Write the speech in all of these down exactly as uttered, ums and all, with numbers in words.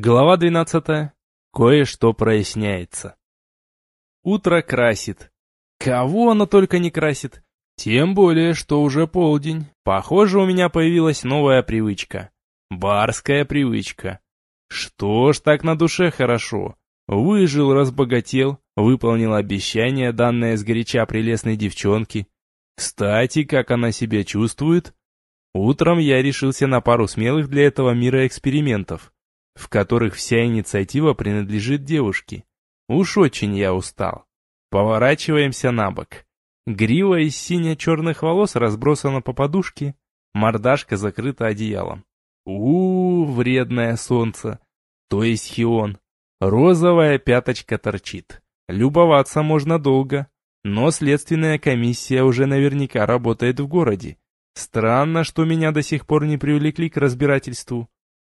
Глава двенадцатая. Кое-что проясняется. Утро красит. Кого оно только не красит. Тем более, что уже полдень. Похоже, у меня появилась новая привычка. Барская привычка. Что ж так на душе хорошо. Выжил, разбогател, выполнил обещание, данное сгоряча прелестной девчонке. Кстати, как она себя чувствует? Утром я решился на пару смелых для этого мира экспериментов, в которых вся инициатива принадлежит девушке. Уж очень я устал. Поворачиваемся на бок. Грива из сине-черных волос разбросана по подушке, мордашка закрыта одеялом. у, -у вредное солнце, то есть Хион. Розовая пяточка торчит. Любоваться можно долго, но следственная комиссия уже наверняка работает в городе. Странно, что меня до сих пор не привлекли к разбирательству.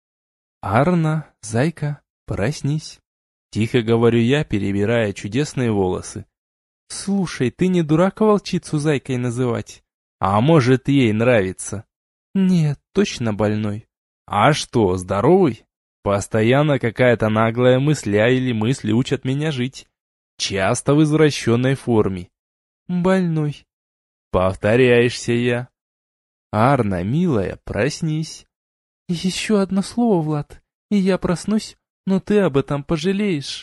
«Арна, зайка, проснись», — тихо говорю я, перебирая чудесные волосы. «Слушай, ты не дурак волчицу зайкой называть? А может, ей нравится?» «Нет, точно больной». «А что, здоровый?» Постоянно какая-то наглая мысля или мысли учат меня жить. Часто в извращенной форме. «Больной». «Повторяешься я». «Арна, милая, проснись». «Еще одно слово, Влад, и я проснусь, но ты об этом пожалеешь».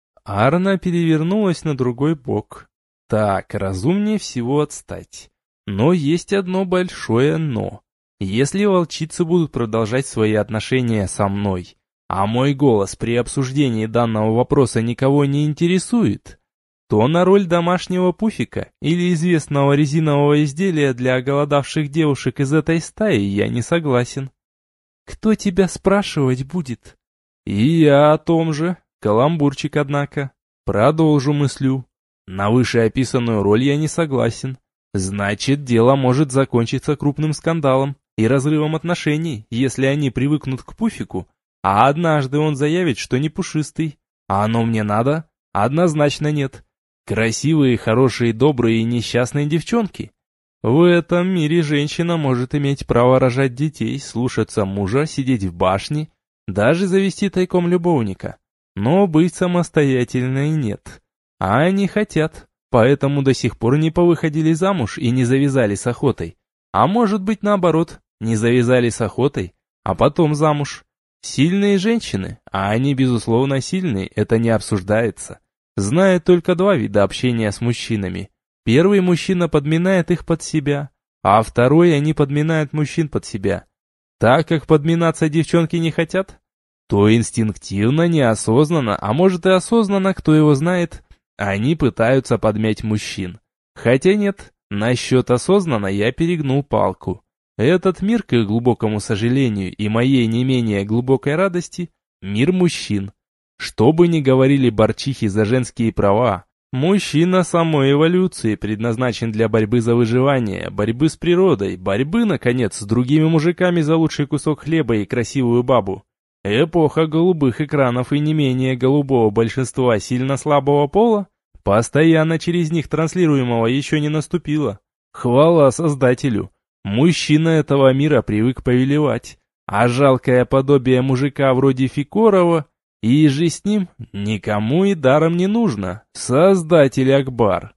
Арна перевернулась на другой бок. Так, разумнее всего отстать. Но есть одно большое «но». Если волчицы будут продолжать свои отношения со мной, а мой голос при обсуждении данного вопроса никого не интересует, то на роль домашнего пуфика или известного резинового изделия для оголодавших девушек из этой стаи я не согласен. «Кто тебя спрашивать будет?» «И я о том же. Каламбурчик, однако. Продолжу мыслю. На вышеописанную роль я не согласен. Значит, дело может закончиться крупным скандалом и разрывом отношений, если они привыкнут к пуфику, а однажды он заявит, что не пушистый. А оно мне надо? Однозначно нет. Красивые, хорошие, добрые и несчастные девчонки. В этом мире женщина может иметь право рожать детей, слушаться мужа, сидеть в башне, даже завести тайком любовника. Но быть самостоятельной нет. А они хотят, поэтому до сих пор не повыходили замуж и не завязали с охотой. А может быть наоборот, не завязали с охотой, а потом замуж. Сильные женщины, а они безусловно сильные, это не обсуждается. Знают только два вида общения с мужчинами. Первый мужчина подминает их под себя, а второй они подминают мужчин под себя. Так как подминаться девчонки не хотят, то инстинктивно, неосознанно, а может и осознанно, кто его знает, они пытаются подмять мужчин. Хотя нет, насчет осознанно я перегнул палку. Этот мир, к их глубокому сожалению и моей не менее глубокой радости, мир мужчин. Что бы ни говорили борчихи за женские права, мужчина самой эволюции предназначен для борьбы за выживание, борьбы с природой, борьбы, наконец, с другими мужиками за лучший кусок хлеба и красивую бабу. Эпоха голубых экранов и не менее голубого большинства сильно слабого пола, постоянно через них транслируемого, еще не наступила. Хвала Создателю. Мужчина этого мира привык повелевать, а жалкое подобие мужика вроде Фикорова и же с ним никому и даром не нужно. Создатель Акбар.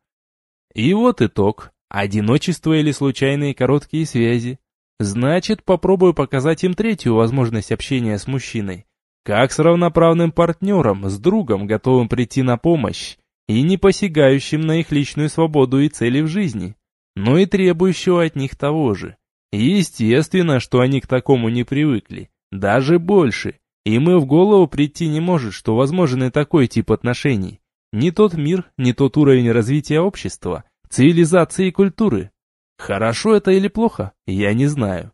И вот итог. Одиночество или случайные короткие связи. Значит, попробую показать им третью возможность общения с мужчиной. Как с равноправным партнером, с другом, готовым прийти на помощь, и не посягающим на их личную свободу и цели в жизни, но и требующего от них того же. Естественно, что они к такому не привыкли. Даже больше. Им и в голову прийти не может, что возможен и такой тип отношений. Не тот мир, не тот уровень развития общества, цивилизации и культуры. Хорошо это или плохо, я не знаю.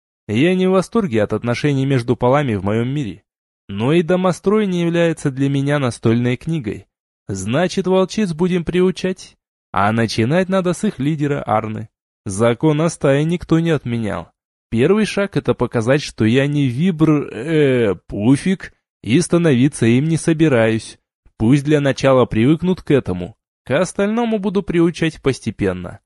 Я не в восторге от отношений между полами в моем мире. Но и домострой не является для меня настольной книгой. Значит, волчиц будем приучать. А начинать надо с их лидера Арны. Закон о стае никто не отменял. Первый шаг — это показать, что я не вибр... э пуфик, и становиться им не собираюсь. Пусть для начала привыкнут к этому. К остальному буду приучать постепенно.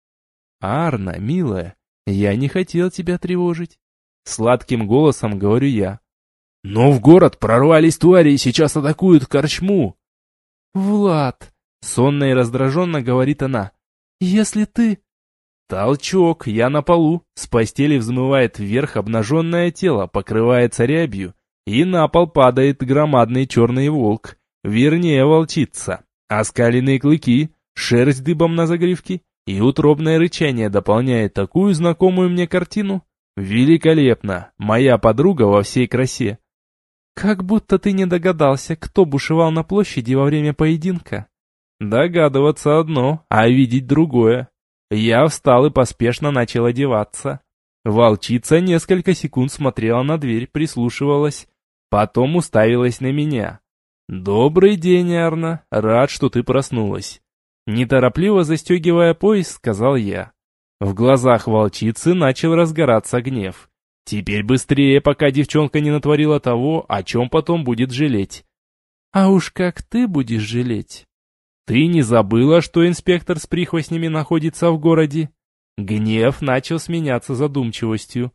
«Арна, милая, я не хотел тебя тревожить», — сладким голосом говорю я. Но в город прорвались твари и сейчас атакуют корчму. Влад, сонно и раздраженно говорит она, если ты... Толчок, я на полу, с постели взмывает вверх обнаженное тело, покрывается рябью, и на пол падает громадный черный волк, вернее волчица. Оскаленные клыки, шерсть дыбом на загривке и утробное рычание дополняет такую знакомую мне картину. Великолепно, моя подруга во всей красе. Как будто ты не догадался, кто бушевал на площади во время поединка. Догадываться одно, а видеть другое. Я встал и поспешно начал одеваться. Волчица несколько секунд смотрела на дверь, прислушивалась, потом уставилась на меня. «Добрый день, Арна, рад, что ты проснулась». Неторопливо застегивая пояс, сказал я. В глазах волчицы начал разгораться гнев. Теперь быстрее, пока девчонка не натворила того, о чем потом будет жалеть. А уж как ты будешь жалеть? Ты не забыла, что инспектор с прихвостнями находится в городе? Гнев начал сменяться задумчивостью.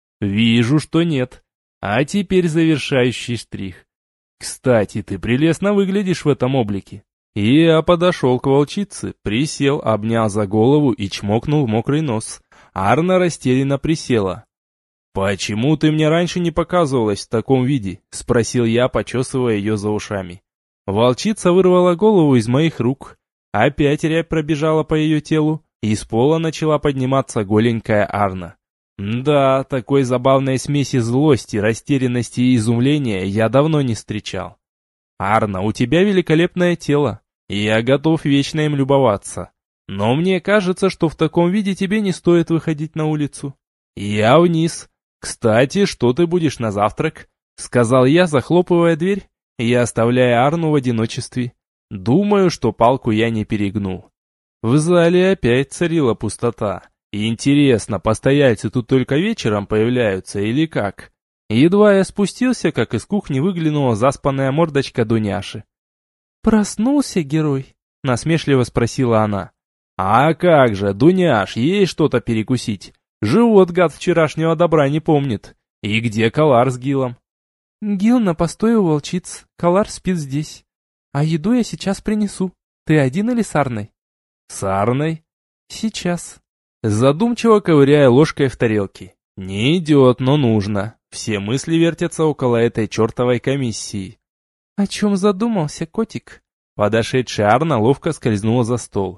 Вижу, что нет. А теперь завершающий штрих. Кстати, ты прелестно выглядишь в этом облике. И я подошел к волчице, присел, обнял за голову и чмокнул в мокрый нос. Арна растерянно присела. «Почему ты мне раньше не показывалась в таком виде?» — спросил я, почесывая ее за ушами. Волчица вырвала голову из моих рук. Опять рябь пробежала по ее телу, и с пола начала подниматься голенькая Арна. Да, такой забавной смеси злости, растерянности и изумления я давно не встречал. «Арна, у тебя великолепное тело, и я готов вечно им любоваться. Но мне кажется, что в таком виде тебе не стоит выходить на улицу. Я вниз. Кстати, что ты будешь на завтрак?» — сказал я, захлопывая дверь и оставляя Арну в одиночестве. Думаю, что палку я не перегнул. В зале опять царила пустота. Интересно, постояльцы тут только вечером появляются или как? Едва я спустился, как из кухни выглянула заспанная мордочка Дуняши. «Проснулся, герой?» — насмешливо спросила она. «А как же, Дуняш, ей что-то перекусить. Живот гад вчерашнего добра не помнит. И где Калар с Гилом?» «Гил на постой у волчиц, Калар спит здесь. А еду я сейчас принесу. Ты один или с Арной?» «С Арной?» «Сейчас». Задумчиво ковыряя ложкой в тарелке. «Не идет, но нужно. Все мысли вертятся около этой чертовой комиссии». «О чем задумался, котик?» Подошедшая Арна ловко скользнула за стол.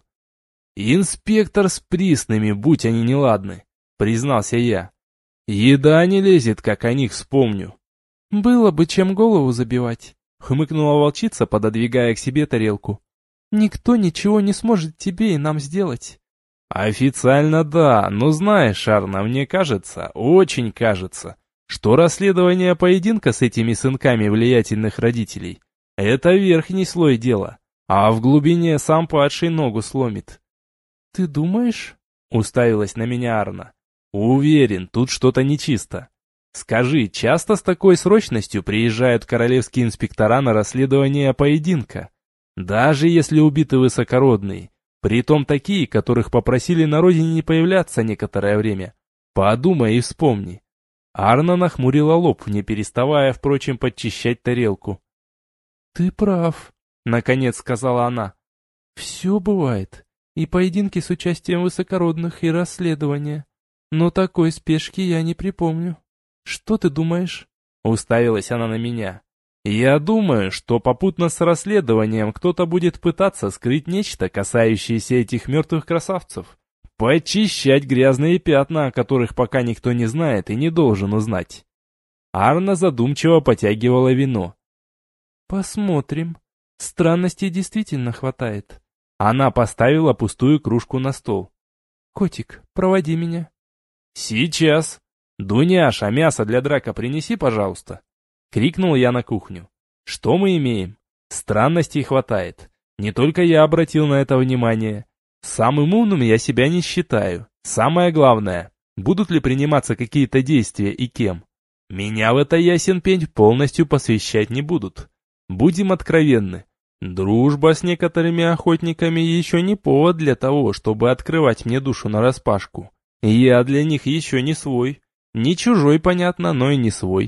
«Инспектор с присными, будь они неладны», — признался я. «Еда не лезет, как о них вспомню». «Было бы чем голову забивать», — хмыкнула волчица, пододвигая к себе тарелку. «Никто ничего не сможет тебе и нам сделать». «Официально да, но знаешь, Арна, мне кажется, очень кажется, что расследование поединка с этими сынками влиятельных родителей — это верхний слой дела, а в глубине сам падший ногу сломит». «Ты думаешь?» — уставилась на меня Арна. «Уверен, тут что-то нечисто. Скажи, часто с такой срочностью приезжают королевские инспектора на расследование поединка? Даже если убиты высокородные, притом такие, которых попросили на родине не появляться некоторое время. Подумай и вспомни». Арна нахмурила лоб, не переставая, впрочем, подчищать тарелку. «Ты прав», — наконец сказала она. «Все бывает, и поединки с участием высокородных, и расследования. Но такой спешки я не припомню. Что ты думаешь?» Уставилась она на меня. «Я думаю, что попутно с расследованием кто-то будет пытаться скрыть нечто, касающееся этих мертвых красавцев. Почищать грязные пятна, о которых пока никто не знает и не должен узнать». Арна задумчиво потягивала вино. «Посмотрим. Странностей действительно хватает». Она поставила пустую кружку на стол. «Котик, проводи меня». «Сейчас. Дуняша, мясо для драка принеси, пожалуйста». Крикнул я на кухню. Что мы имеем? Странностей хватает. Не только я обратил на это внимание. Самым умным я себя не считаю. Самое главное, будут ли приниматься какие-то действия и кем. Меня в это ясен пень полностью посвящать не будут. Будем откровенны. Дружба с некоторыми охотниками еще не повод для того, чтобы открывать мне душу нараспашку. Я для них еще не свой. Не чужой, понятно, но и не свой.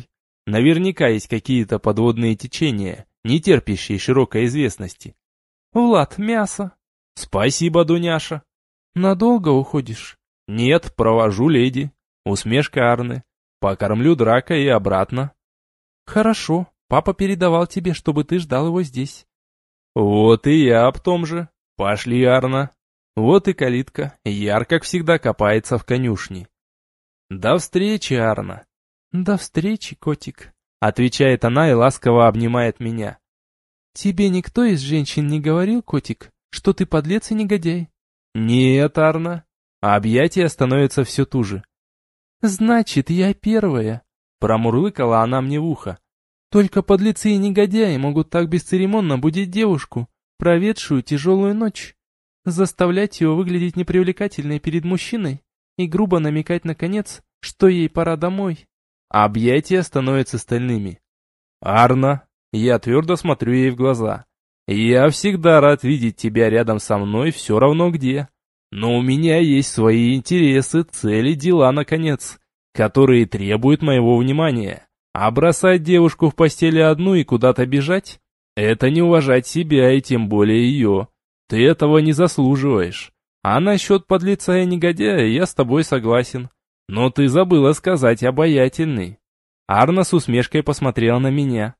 Наверняка есть какие-то подводные течения, не терпящие широкой известности. Влад, мясо. Спасибо, Дуняша. Надолго уходишь? Нет, провожу леди. Усмешка Арны. Покормлю Драка и обратно. Хорошо, папа передавал тебе, чтобы ты ждал его здесь. Вот и я об том же. Пошли, Арна. Вот и калитка. Яр, как всегда, копается в конюшне. До встречи, Арна. До встречи, котик. Отвечает она и ласково обнимает меня. Тебе никто из женщин не говорил, котик, что ты подлец и негодяй? Нет, Арна. Объятия становятся все туже. Значит, я первая. Промурлыкала она мне в ухо. Только подлецы и негодяи могут так бесцеремонно будить девушку, проведшую тяжелую ночь, заставлять ее выглядеть непривлекательной перед мужчиной и грубо намекать наконец, что ей пора домой. Объятия становятся стальными. Арна, я твердо смотрю ей в глаза. Я всегда рад видеть тебя рядом со мной, все равно где. Но у меня есть свои интересы, цели, дела, наконец, которые требуют моего внимания. А бросать девушку в постели одну и куда-то бежать — это не уважать себя и тем более ее. Ты этого не заслуживаешь. А насчет подлеца и негодяя я с тобой согласен. Но ты забыла сказать обаятельный. Арна с усмешкой посмотрела на меня.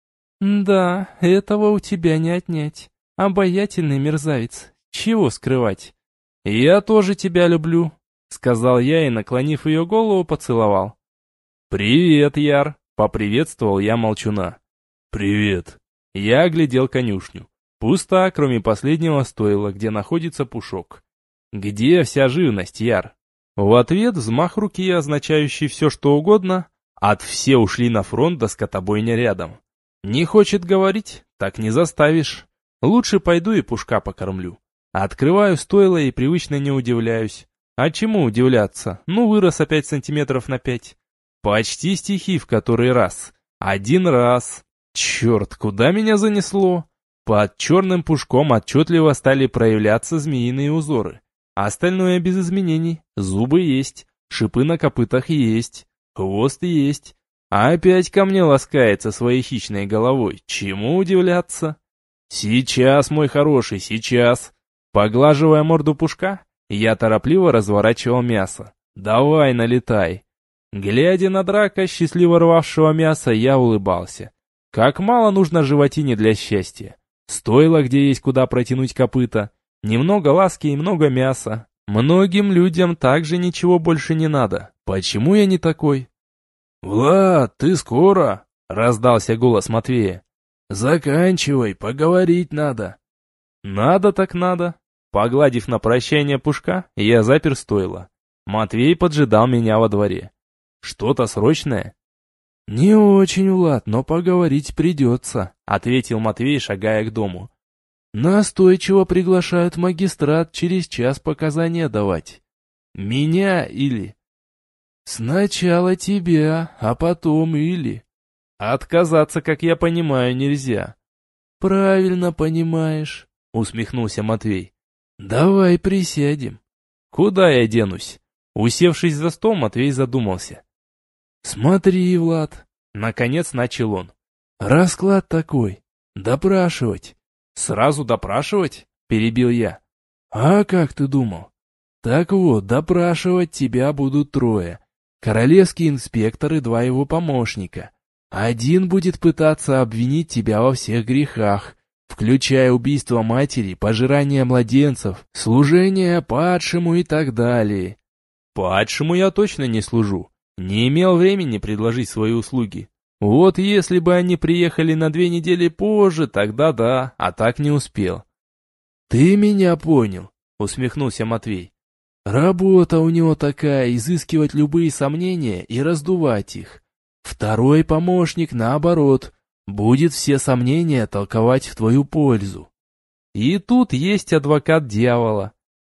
Да, этого у тебя не отнять. Обаятельный мерзавец. Чего скрывать? Я тоже тебя люблю, сказал я и, наклонив ее голову, поцеловал. Привет, Яр, поприветствовал я молчуна. Привет. Я оглядел конюшню. Пуста, кроме последнего стойла, где находится Пушок. Где вся живность, Яр? В ответ взмах руки, означающий все что угодно, от все ушли на фронт до скотобойня рядом. Не хочет говорить, так не заставишь. Лучше пойду и Пушка покормлю. Открываю стойло и привычно не удивляюсь. А чему удивляться? Ну, вырос опять сантиметров на пять. Почти стихи в который раз. Один раз. Черт, куда меня занесло? Под черным пушком отчетливо стали проявляться змеиные узоры. Остальное без изменений. Зубы есть, шипы на копытах есть, хвост есть. А опять ко мне ласкается своей хищной головой. Чему удивляться? Сейчас, мой хороший, сейчас. Поглаживая морду Пушка, я торопливо разворачивал мясо. Давай, налетай. Глядя на Драка, счастливо рвавшего мясо, я улыбался. Как мало нужно животине для счастья. Стойло, где есть куда протянуть копыта. Немного ласки и много мяса. Многим людям также ничего больше не надо. Почему я не такой? «Влад, ты скоро?» — раздался голос Матвея. «Заканчивай, поговорить надо». «Надо так надо». Погладив на прощание Пушка, я запер стойло. Матвей поджидал меня во дворе. «Что-то срочное?» «Не очень, Влад, но поговорить придется», — ответил Матвей, шагая к дому. «Настойчиво приглашают в магистрат через час показания давать. Меня или...» «Сначала тебя, а потом или...» «Отказаться, как я понимаю, нельзя». «Правильно понимаешь», — усмехнулся Матвей. «Давай присядем». «Куда я денусь?» Усевшись за стол, Матвей задумался. «Смотри, Влад», — наконец начал он. «Расклад такой. Допрашивать». «Сразу допрашивать?» — перебил я. «А как ты думал? Так вот, допрашивать тебя будут трое. Королевский инспектор и два его помощника. Один будет пытаться обвинить тебя во всех грехах, включая убийство матери, пожирание младенцев, служение падшему и так далее». «Падшему я точно не служу. Не имел времени предложить свои услуги. Вот если бы они приехали на две недели позже, тогда да, а так не успел». «Ты меня понял», — усмехнулся Матвей. «Работа у него такая, изыскивать любые сомнения и раздувать их. Второй помощник, наоборот, будет все сомнения толковать в твою пользу. И тут есть адвокат дьявола.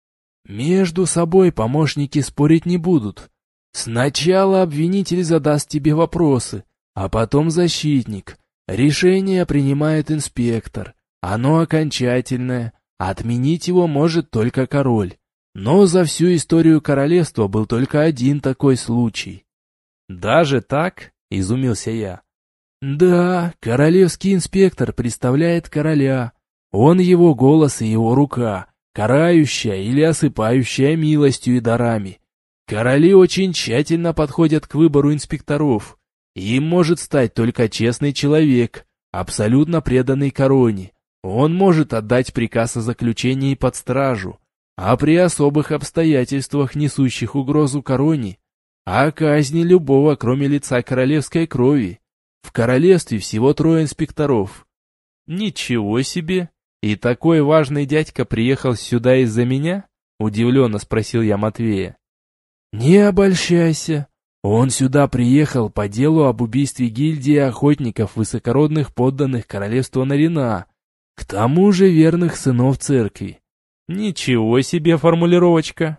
Между собой помощники спорить не будут. Сначала обвинитель задаст тебе вопросы, а потом защитник. Решение принимает инспектор. Оно окончательное. Отменить его может только король. Но за всю историю королевства был только один такой случай». «Даже так?» — изумился я. Да, королевский инспектор представляет короля. Он его голос и его рука, карающая или осыпающая милостью и дарами. Короли очень тщательно подходят к выбору инспекторов. Им может стать только честный человек, абсолютно преданный короне. Он может отдать приказ о заключении под стражу, а при особых обстоятельствах, несущих угрозу короне, о казни любого, кроме лица королевской крови. В королевстве всего трое инспекторов. Ничего себе! И такой важный дядька приехал сюда из-за меня? Удивленно спросил я Матвея. Не обольщайся. Он сюда приехал по делу об убийстве гильдии охотников высокородных подданных королевства Нарина, к тому же верных сынов церкви. Ничего себе формулировочка.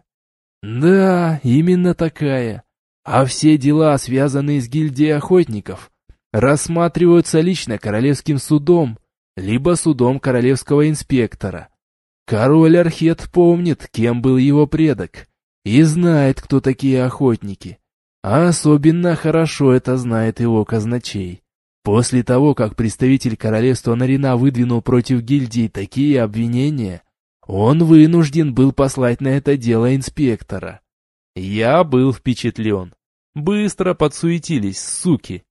Да, именно такая. А все дела, связанные с гильдией охотников, рассматриваются лично королевским судом, либо судом королевского инспектора. Король Архет помнит, кем был его предок, и знает, кто такие охотники. А особенно хорошо это знает его казначей. После того, как представитель королевства Нарина выдвинул против гильдии такие обвинения, он вынужден был послать на это дело инспектора. Я был впечатлен. Быстро подсуетились, суки.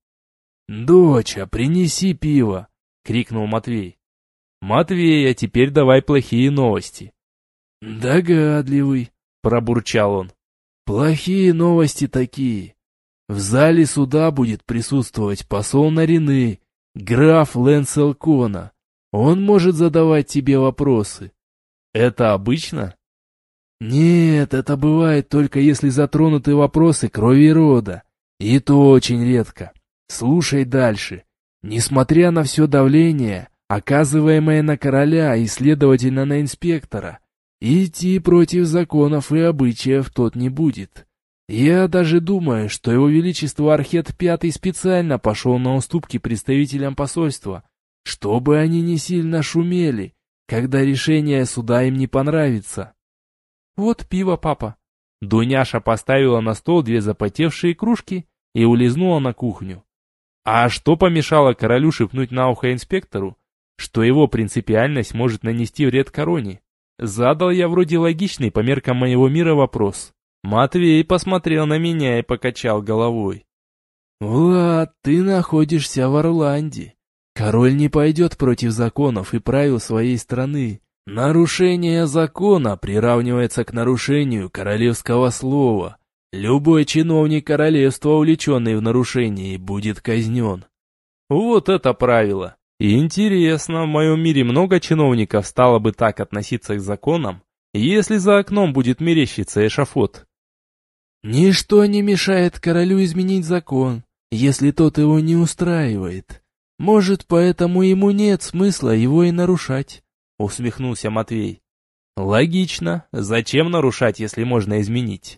«Доча, принеси пиво!» — крикнул Матвей. «Матвей, а теперь давай плохие новости». «Догадливый», — пробурчал он. «Плохие новости такие. В зале суда будет присутствовать посол Нарины, граф Лэнсел Кона. Он может задавать тебе вопросы». «Это обычно?» «Нет, это бывает только если затронуты вопросы крови и рода. И то очень редко. Слушай дальше. Несмотря на все давление, оказываемое на короля и, следовательно, на инспектора, идти против законов и обычаев тот не будет. Я даже думаю, что его величество Архет Пятый специально пошел на уступки представителям посольства, чтобы они не сильно шумели, когда решение суда им не понравится». «Вот пиво, папа». Дуняша поставила на стол две запотевшие кружки и улизнула на кухню. А что помешало королю шепнуть на ухо инспектору, что его принципиальность может нанести вред короне? Задал я вроде логичный по меркам моего мира вопрос. Матвей посмотрел на меня и покачал головой. «Влад, ты находишься в Орланде. Король не пойдет против законов и правил своей страны. Нарушение закона приравнивается к нарушению королевского слова. Любой чиновник королевства, увлеченный в нарушении, будет казнен». Вот это правило. Интересно, в моем мире много чиновников стало бы так относиться к законам, если за окном будет мерещиться эшафот? «Ничто не мешает королю изменить закон, если тот его не устраивает. Может, поэтому ему нет смысла его и нарушать», — усмехнулся Матвей. «Логично. Зачем нарушать, если можно изменить?»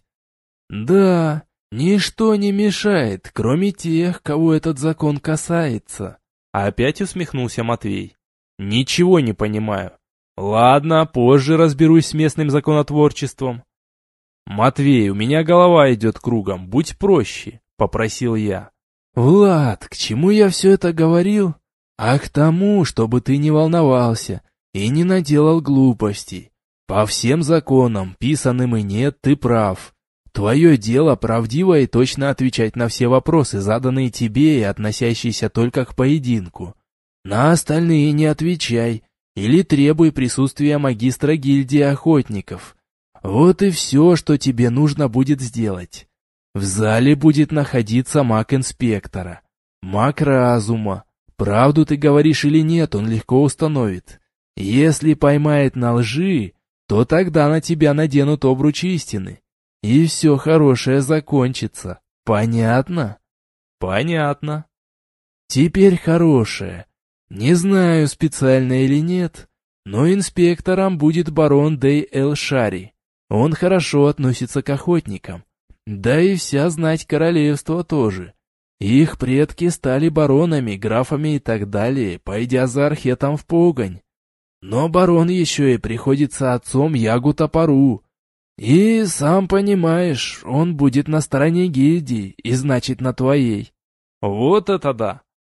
«Да, ничто не мешает, кроме тех, кого этот закон касается». Опять усмехнулся Матвей. «Ничего не понимаю. Ладно, позже разберусь с местным законотворчеством». «Матвей, у меня голова идет кругом, будь проще», — попросил я. «Влад, к чему я все это говорил? А к тому, чтобы ты не волновался и не наделал глупостей. По всем законам, писанным и нет, ты прав. Твое дело правдиво и точно отвечать на все вопросы, заданные тебе и относящиеся только к поединку. На остальные не отвечай или требуй присутствия магистра гильдии охотников. Вот и все, что тебе нужно будет сделать. В зале будет находиться маг инспектора, маг разума. Правду ты говоришь или нет, он легко установит. Если поймает на лжи, то тогда на тебя наденут обруч истины. И все хорошее закончится. Понятно? Понятно. Теперь хорошее. Не знаю, специально или нет, но инспектором будет барон Дей Эл-Шари. Он хорошо относится к охотникам. Да и вся знать королевства тоже. Их предки стали баронами, графами и так далее, пойдя за Архетом в погонь. Но барон еще и приходится отцом Ягу Топору. И, сам понимаешь, он будет на стороне гильдии, и значит на твоей. Вот это да!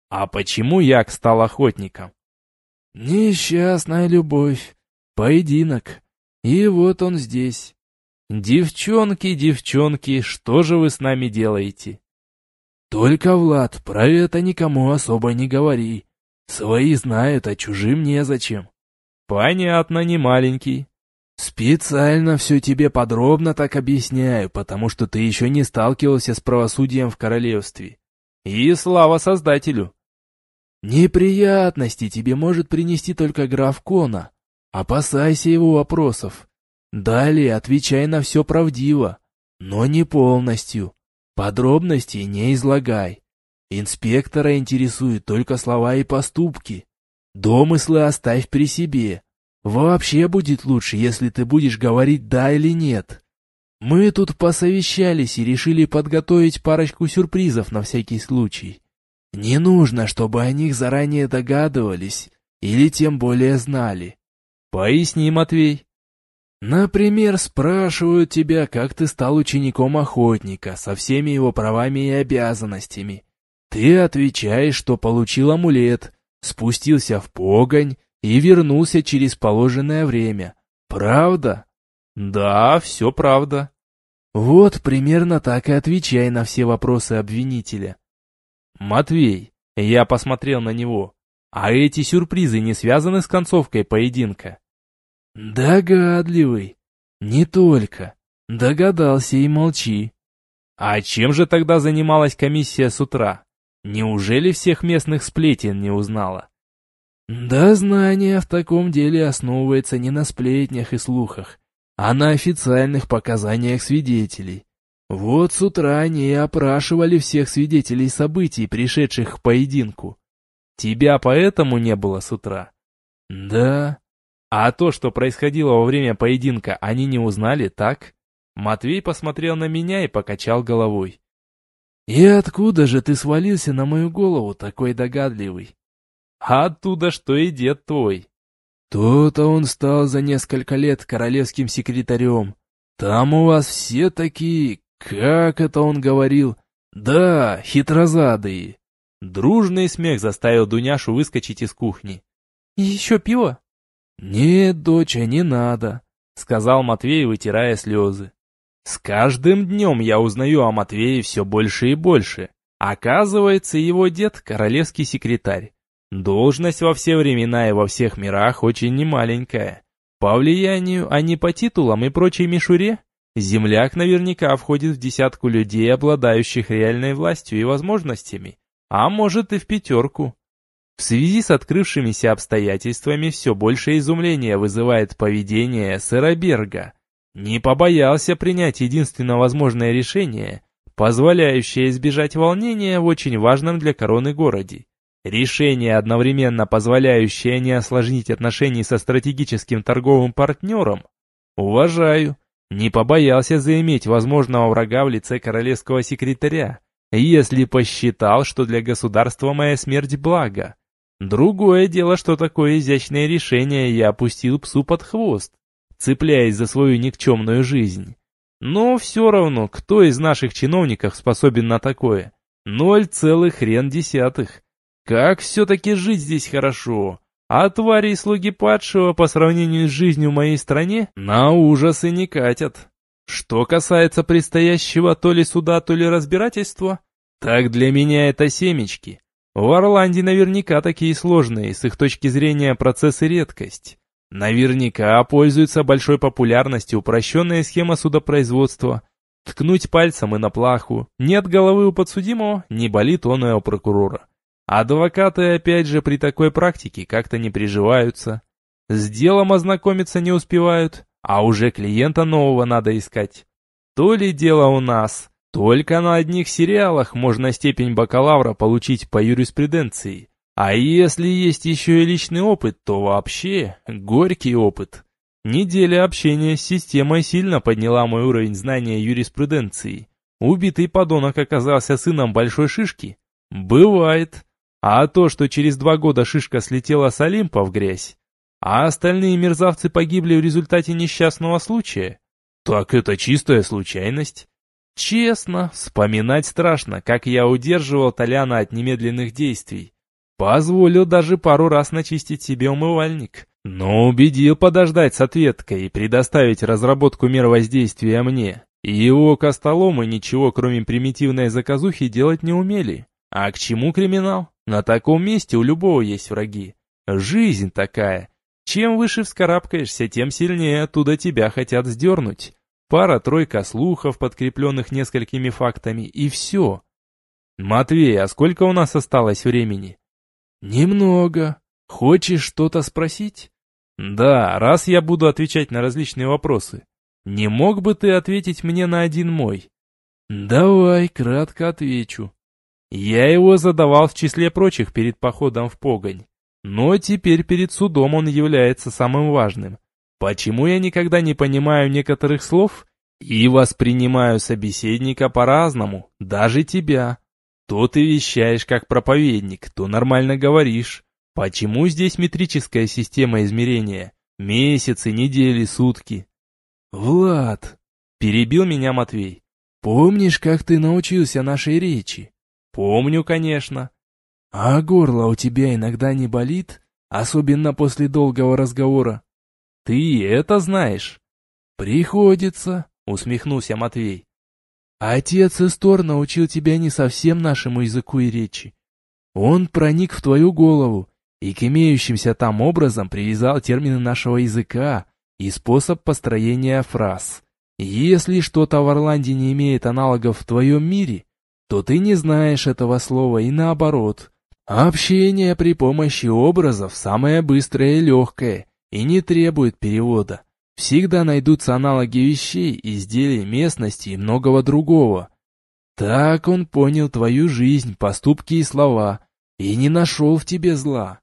А почему Як стал охотником? Несчастная любовь, поединок, и вот он здесь. Девчонки, девчонки, что же вы с нами делаете? Только, Влад, про это никому особо не говори. Свои знают, а чужим незачем. Понятно, не маленький. Специально все тебе подробно так объясняю, потому что ты еще не сталкивался с правосудием в королевстве. И слава создателю. Неприятности тебе может принести только граф Кона. Опасайся его вопросов. Далее отвечай на все правдиво, но не полностью. Подробностей не излагай. Инспектора интересуют только слова и поступки. Домыслы оставь при себе. Вообще будет лучше, если ты будешь говорить «да» или «нет». Мы тут посовещались и решили подготовить парочку сюрпризов на всякий случай. Не нужно, чтобы о них заранее догадывались или тем более знали. Поясни, Матвей. Например, спрашивают тебя, как ты стал учеником охотника, со всеми его правами и обязанностями. Ты отвечаешь, что получил амулет, спустился в погонь и вернулся через положенное время. Правда? Да, все правда. Вот примерно так и отвечай на все вопросы обвинителя. Матвей, я посмотрел на него. А эти сюрпризы не связаны с концовкой поединка? Догадливый. Не только. Догадался и молчи. А чем же тогда занималась комиссия с утра? Неужели всех местных сплетен не узнала? Да, знание в таком деле основывается не на сплетнях и слухах, а на официальных показаниях свидетелей. Вот с утра они и опрашивали всех свидетелей событий, пришедших к поединку. Тебя поэтому не было с утра? Да. А то, что происходило во время поединка, они не узнали, так? Матвей посмотрел на меня и покачал головой. И откуда же ты свалился на мою голову, такой догадливый? А оттуда, что и дед твой. То-то он стал за несколько лет королевским секретарем. Там у вас все такие, как это он говорил, да, хитрозадые. Дружный смех заставил Дуняшу выскочить из кухни. Еще пиво? Нет, доча, не надо, сказал Матвей, вытирая слезы. С каждым днем я узнаю о Матвее все больше и больше. Оказывается, его дед королевский секретарь. Должность во все времена и во всех мирах очень немаленькая. По влиянию, а не по титулам и прочей мишуре, земляк наверняка входит в десятку людей, обладающих реальной властью и возможностями, а может и в пятерку. В связи с открывшимися обстоятельствами все больше изумления вызывает поведение сэра Берга. Не побоялся принять единственно возможное решение, позволяющее избежать волнения в очень важном для короны городе. Решение, одновременно позволяющее не осложнить отношения со стратегическим торговым партнером. Уважаю. Не побоялся заиметь возможного врага в лице королевского секретаря, если посчитал, что для государства моя смерть благо. Другое дело, что такое изящное решение я опустил псу под хвост, цепляясь за свою никчемную жизнь. Но все равно, кто из наших чиновников способен на такое? Ноль целых хрен десятых. Как все-таки жить здесь хорошо, а твари и слуги падшего по сравнению с жизнью в моей стране на ужасы не катят. Что касается предстоящего то ли суда, то ли разбирательства, так для меня это семечки. В Орланде наверняка такие сложные, с их точки зрения, процессы редкость. Наверняка пользуется большой популярностью упрощенная схема судопроизводства. Ткнуть пальцем и на плаху. Нет головы у подсудимого, не болит он и у прокурора. Адвокаты, опять же, при такой практике как-то не приживаются. С делом ознакомиться не успевают, а уже клиента нового надо искать. То ли дело у нас, только на одних сериалах можно степень бакалавра получить по юриспруденции. А если есть еще и личный опыт, то вообще горький опыт. Неделя общения с системой сильно подняла мой уровень знания юриспруденции. Убитый подонок оказался сыном большой шишки? Бывает. А то, что через два года шишка слетела с Олимпа в грязь, а остальные мерзавцы погибли в результате несчастного случая, так это чистая случайность. Честно, вспоминать страшно, как я удерживал Толяна от немедленных действий, Позволил даже пару раз начистить себе умывальник, но убедил подождать с ответкой и предоставить разработку мер воздействия мне. И его костоломы ничего, кроме примитивной заказухи, делать не умели. А к чему криминал? На таком месте у любого есть враги. Жизнь такая. Чем выше вскарабкаешься, тем сильнее оттуда тебя хотят сдернуть. Пара-тройка слухов, подкрепленных несколькими фактами, и все. Матвей, а сколько у нас осталось времени? Немного. Хочешь что-то спросить? Да, раз я буду отвечать на различные вопросы. Не мог бы ты ответить мне на один мой? Давай, кратко отвечу. Я его задавал в числе прочих перед походом в погонь. Но теперь перед судом он является самым важным. Почему я никогда не понимаю некоторых слов и воспринимаю собеседника по-разному, даже тебя? То ты вещаешь как проповедник, то нормально говоришь. Почему здесь метрическая система измерения? Месяцы, недели, сутки. Влад, перебил меня Матвей. Помнишь, как ты научился нашей речи? Помню, конечно. А горло у тебя иногда не болит, особенно после долгого разговора? Ты это знаешь? Приходится, усмехнулся Матвей. Отец Истор научил тебя не совсем нашему языку и речи. Он проник в твою голову и к имеющимся там образом привязал термины нашего языка и способ построения фраз. Если что-то в Орланде не имеет аналогов в твоем мире, то ты не знаешь этого слова и наоборот. Общение при помощи образов самое быстрое и легкое и не требует перевода. Всегда найдутся аналоги вещей, изделий, местности и многого другого. Так он понял твою жизнь, поступки и слова, и не нашел в тебе зла.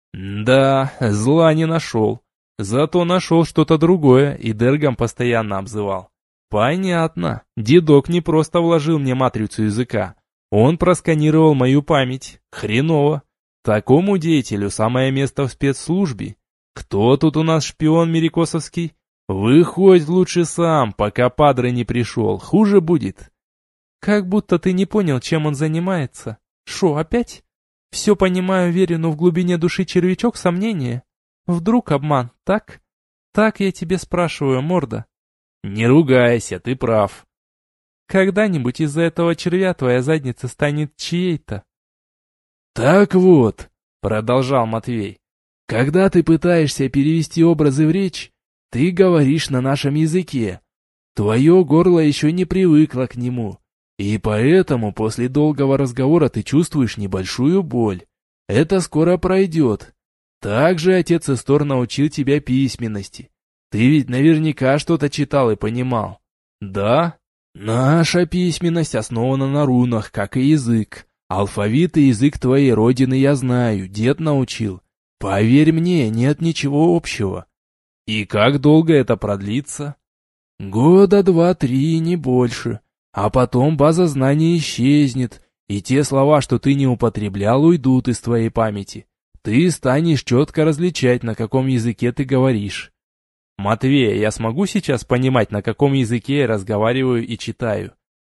Да, зла не нашел. Зато нашел что-то другое и Дергом постоянно обзывал. Понятно, дедок не просто вложил мне матрицу языка. Он просканировал мою память. Хреново. Такому деятелю самое место в спецслужбе. Кто тут у нас шпион мерикосовский? Выходь лучше сам, пока падре не пришел. Хуже будет. Как будто ты не понял, чем он занимается. Шо, опять? Все понимаю, верю, но в глубине души червячок сомнения. Вдруг обман, так? Так я тебе спрашиваю, морда. Не ругайся, ты прав. Когда-нибудь из-за этого червя твоя задница станет чьей-то. Так вот, продолжал Матвей, когда ты пытаешься перевести образы в речь, ты говоришь на нашем языке. Твое горло еще не привыкло к нему, и поэтому после долгого разговора ты чувствуешь небольшую боль. Это скоро пройдет. Также отец Истор научил тебя письменности. Ты ведь наверняка что-то читал и понимал. Да? Наша письменность основана на рунах, как и язык. Алфавит и язык твоей родины я знаю, дед научил. Поверь мне, нет ничего общего. И как долго это продлится? Года два-три, не больше. А потом база знаний исчезнет, и те слова, что ты не употреблял, уйдут из твоей памяти. Ты станешь четко различать, на каком языке ты говоришь. Матвей, я смогу сейчас понимать, на каком языке я разговариваю и читаю?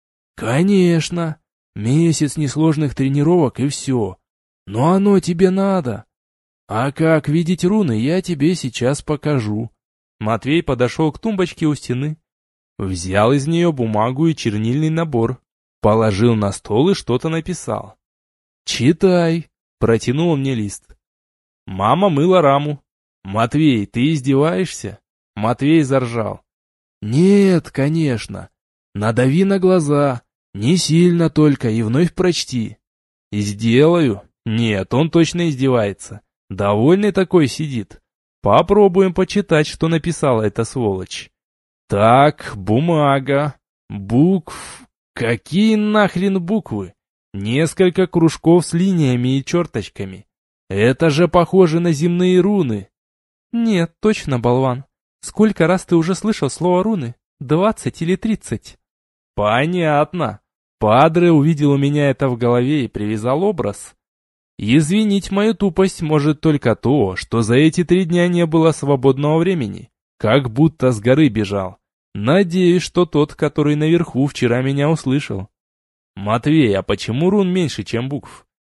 Конечно. Месяц несложных тренировок и все. Но оно тебе надо. А как видеть руны, я тебе сейчас покажу. Матвей подошел к тумбочке у стены. Взял из нее бумагу и чернильный набор. Положил на стол и что-то написал. «Читай», — протянул мне лист. Мама мыла раму. «Матвей, ты издеваешься?» Матвей заржал. «Нет, конечно. Надави на глаза. Не сильно только и вновь прочти». «Сделаю». «Нет, он точно издевается. Довольный такой сидит. Попробуем почитать, что написала эта сволочь». «Так, бумага. Букв. Какие нахрен буквы? Несколько кружков с линиями и черточками. Это же похоже на земные руны». «Нет, точно, болван. Сколько раз ты уже слышал слово руны? Двадцать или тридцать?» «Понятно. Падре увидел у меня это в голове и привязал образ. Извинить мою тупость может только то, что за эти три дня не было свободного времени. Как будто с горы бежал. Надеюсь, что тот, который наверху, вчера меня услышал». «Матвей, а почему рун меньше, чем букв?»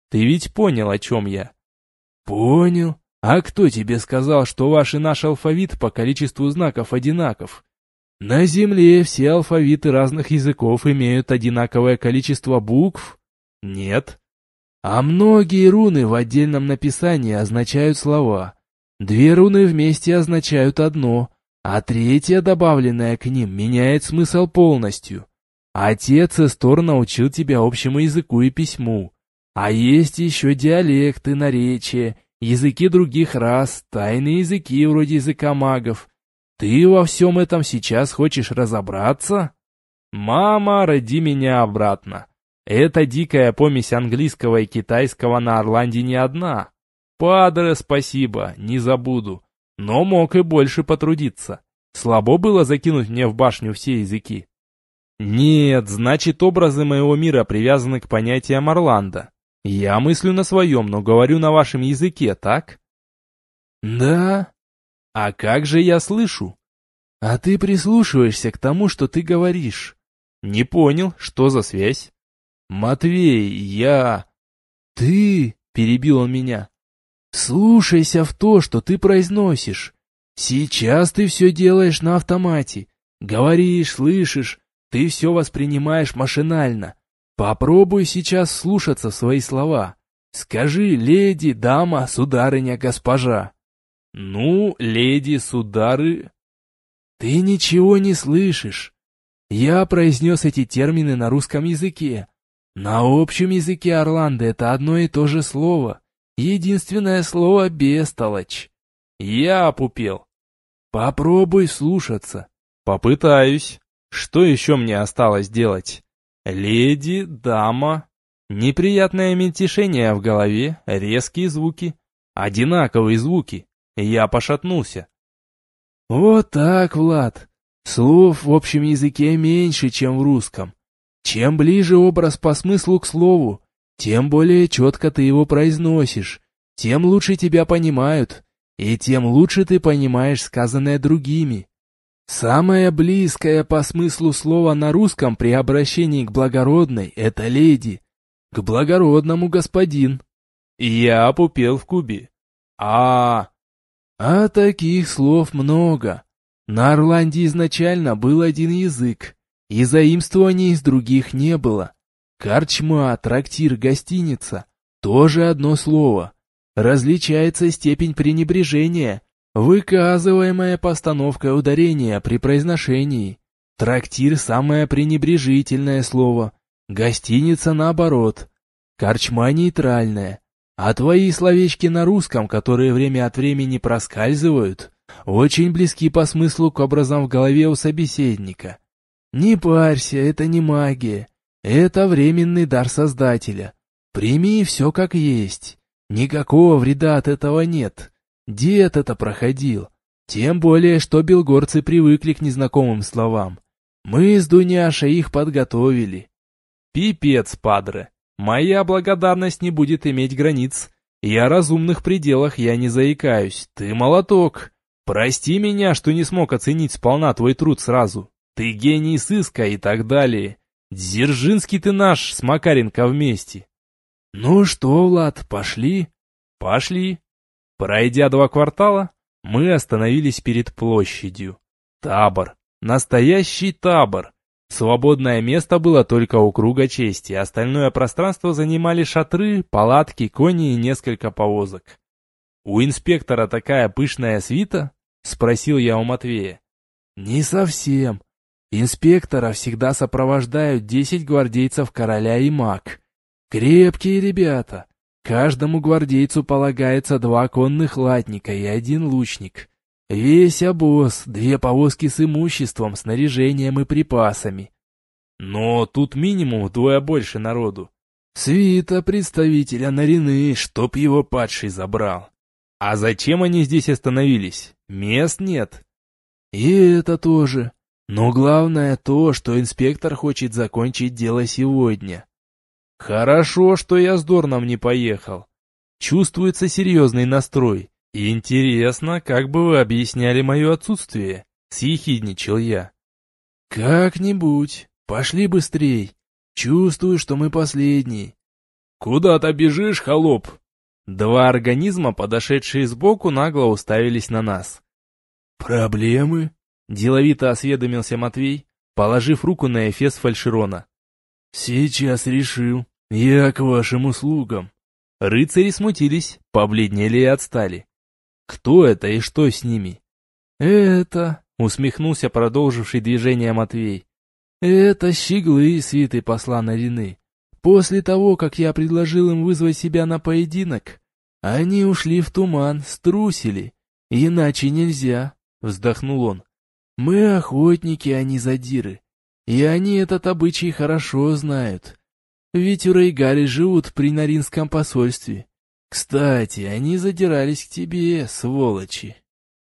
Ты ведь понял, о чем я? Понял. А кто тебе сказал, что ваш и наш алфавит по количеству знаков одинаков? На Земле все алфавиты разных языков имеют одинаковое количество букв? Нет. А многие руны в отдельном написании означают слова. Две руны вместе означают одно, а третья, добавленная к ним, меняет смысл полностью. Отец Эстор научил тебя общему языку и письму. А есть еще диалекты, наречия, языки других рас, тайные языки вроде языка магов. Ты во всем этом сейчас хочешь разобраться? Мама, роди меня обратно. Эта дикая помесь английского и китайского на Орланде не одна. Падре, спасибо, не забуду. Но мог и больше потрудиться. Слабо было закинуть мне в башню все языки. Нет, значит, образы моего мира привязаны к понятиям Орландо. Я мыслю на своем, но говорю на вашем языке, так? Да. А как же я слышу? А ты прислушиваешься к тому, что ты говоришь. Не понял, что за связь? Матвей, я... Ты, перебил он меня, слушайся в то, что ты произносишь. Сейчас ты все делаешь на автомате. Говоришь, слышишь, ты все воспринимаешь машинально. Попробуй сейчас слушаться в свои слова. Скажи леди, дама, сударыня, госпожа. Ну, леди, судары... Ты ничего не слышишь. Я произнес эти термины на русском языке. На общем языке Орландо это одно и то же слово. Единственное слово «бестолочь». Я опупел. Попробуй слушаться. Попытаюсь. Что еще мне осталось делать? Леди, дама. Неприятное мельтешение в голове, резкие звуки. Одинаковые звуки. Я пошатнулся. Вот так, Влад. Слов в общем языке меньше, чем в русском. Чем ближе образ по смыслу к слову, тем более четко ты его произносишь, тем лучше тебя понимают, и тем лучше ты понимаешь сказанное другими. Самое близкое по смыслу слова на русском при обращении к благородной — это леди, к благородному господин. Я опупел в кубе. А... А таких слов много. На Орланде изначально был один язык, и заимствований из других не было. Корчма, трактир, гостиница — тоже одно слово. Различается степень пренебрежения, выказываемая постановкой ударения при произношении. Трактир — самое пренебрежительное слово, гостиница — наоборот. Корчма — нейтральная. А твои словечки на русском, которые время от времени проскальзывают, очень близки по смыслу к образам в голове у собеседника. Не парься, это не магия. Это временный дар Создателя. Прими все как есть. Никакого вреда от этого нет. Дед это проходил. Тем более, что белгорцы привыкли к незнакомым словам. Мы с Дуняшей их подготовили. Пипец, падре. Моя благодарность не будет иметь границ. И о разумных пределах я не заикаюсь. Ты молоток. Прости меня, что не смог оценить сполна твой труд сразу. Ты гений сыска и так далее. Дзержинский ты наш с Макаренко вместе. Ну что, Влад, пошли? Пошли. Пройдя два квартала, мы остановились перед площадью. Табор. Настоящий табор. Свободное место было только у круга чести, остальное пространство занимали шатры, палатки, кони и несколько повозок. «У инспектора такая пышная свита?» — спросил я у Матвея. «Не совсем. Инспектора всегда сопровождают десять гвардейцев короля и маг. Крепкие ребята. Каждому гвардейцу полагается два конных латника и один лучник. Весь обоз, две повозки с имуществом, снаряжением и припасами. Но тут минимум вдвое больше народу. Свита представителя Нарины, чтоб его падший забрал. А зачем они здесь остановились? Мест нет. И это тоже. Но главное то, что инспектор хочет закончить дело сегодня. Хорошо, что я с Дорном не поехал. Чувствуется серьезный настрой. И интересно, как бы вы объясняли мое отсутствие? Съехидничал я. Как-нибудь. Пошли быстрей. Чувствую, что мы последние. «Куда-то бежишь, холоп?» Два организма, подошедшие сбоку, нагло уставились на нас. «Проблемы?» — деловито осведомился Матвей, положив руку на эфес фальшерона. «Сейчас решил. Я к вашим услугам». Рыцари смутились, побледнели и отстали. «Кто это и что с ними?» «Это...» — усмехнулся продолживший движение Матвей. «Это щеглы свиты посла Нарины. После того, как я предложил им вызвать себя на поединок, они ушли в туман, струсили. Иначе нельзя», — вздохнул он. «Мы охотники, а не задиры. И они этот обычай хорошо знают. Ведь у Рейгали живут при Наринском посольстве. Кстати, они задирались к тебе, сволочи».